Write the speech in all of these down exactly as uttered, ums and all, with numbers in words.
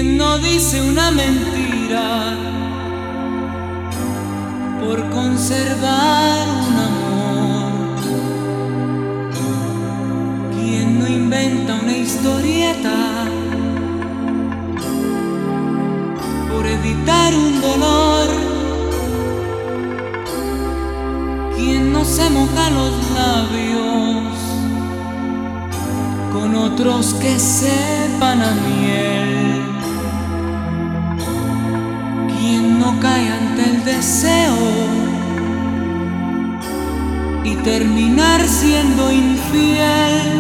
¿Quién no dice una mentira por conservar un amor? ¿Quién no inventa una historieta por evitar un dolor? ¿Quién no se moja los labios con otros que sepan a miel? ¿Quién no cae ante el deseo y terminar siendo infiel?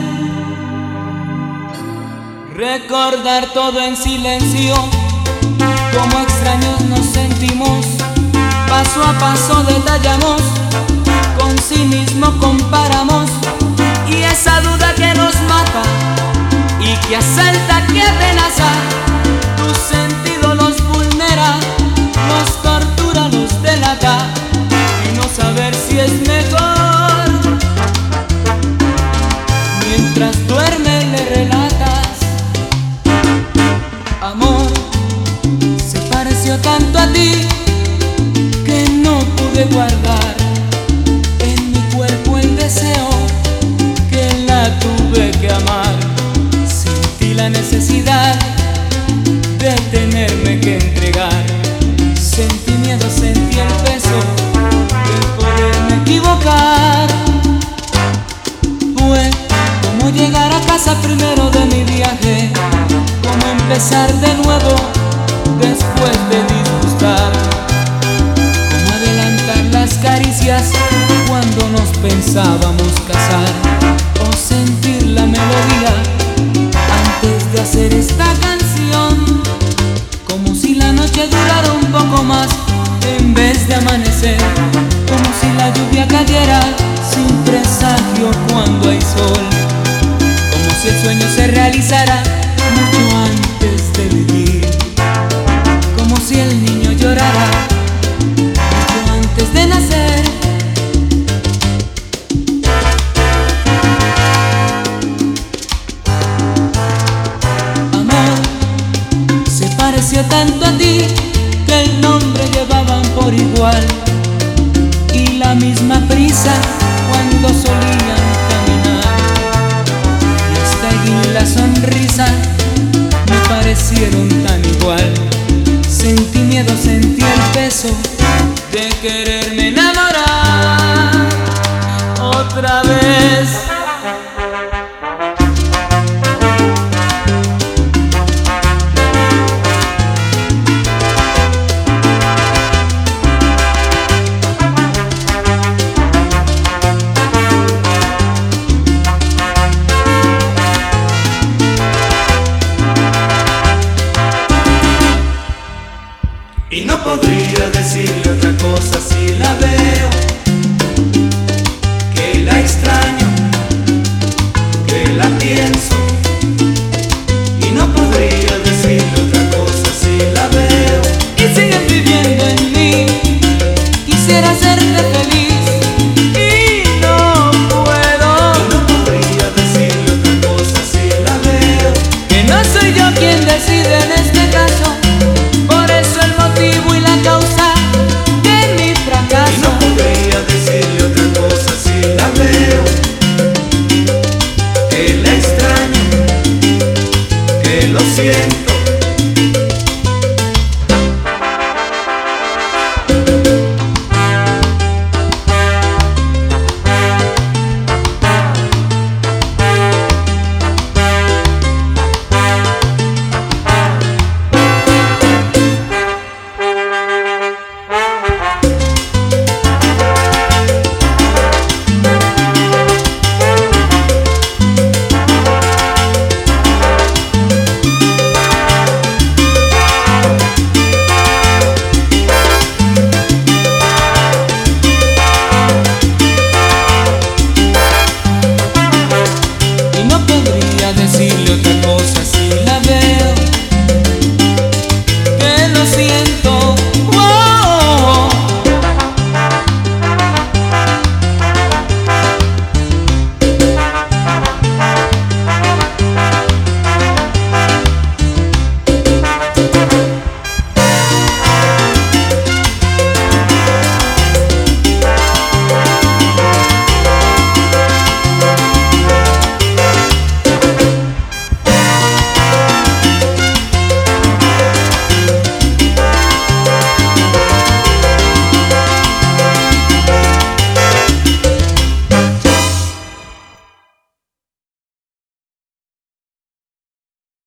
Recordar todo en silencio, como extraños nos sentimos, paso a paso detallamos, con cinismo comparamos, y esa duda que nos mata y que asalta, que amenaza, tu sentido los vulnera, los tortura, los delata, y no saber si es mejor. Mientras duerme le relatas: amor, se pareció tanto a ti que no pude guardar en mi cuerpo el deseo, que la tuve que amar. Sentí la necesidad de tenerme que entregar, sentí miedo, sentí el peso de poderme equivocar. Fue como llegar a casa primero de mi viaje, como empezar de nuevo después de disgustar, como adelantar las caricias cuando nos pensábamos casar, o sentir la melodía antes de hacer esta canción, como si la noche durara un poco más en vez de amanecer, como si la lluvia cayera sin presagio cuando hay sol, como si el sueño se realizara mucho antes de vivir, como si el niño llorara mucho antes de nacer. Amor, se pareció tanto a ti que el nombre llevaban por igual, y la misma prisa cuando solían caminar, y hasta allí la sonrisa me parecieron tan igual. Sentí miedo, sentí el peso de quererme enamorar otra vez. Y no podría decirle otra cosa si la veo, que la extraño, que la pienso. Y no podría decirle otra cosa si la veo Y sigues viviendo en mí, quisiera hacerte feliz y no puedo. y no podría decirle otra cosa si la veo, Que no soy yo quien decide en este caso, por eso el motivo y la causa de mi y fracaso. no podría decirle otra cosa si la veo, que la extraño, que lo siento.